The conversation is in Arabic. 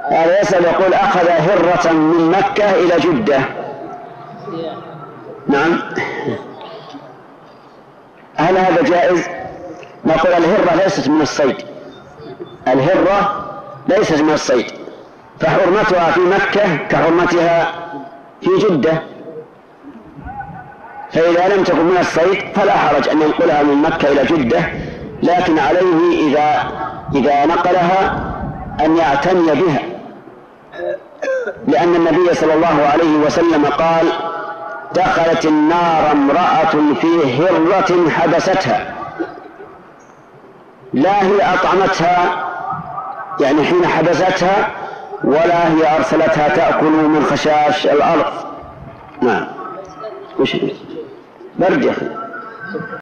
هذا يسأل يقول أخذ هرة من مكة إلى جدة. نعم، هل هذا جائز؟ نقول الهرة ليست من الصيد، الهرة ليست من الصيد، فحرمتها في مكة كحرمتها في جدة، فإذا لم تكن من الصيد فلا حرج أن ينقلها من مكة إلى جدة، لكن عليه إذا نقلها أن يعتني بها، لأن النبي صلى الله عليه وسلم قال: دخلت النار امرأة في هرة حبستها، لا هي أطعمتها يعني حين حبستها، ولا هي أرسلتها تأكل من خشاش الأرض. نعم، وش برد يا أخي.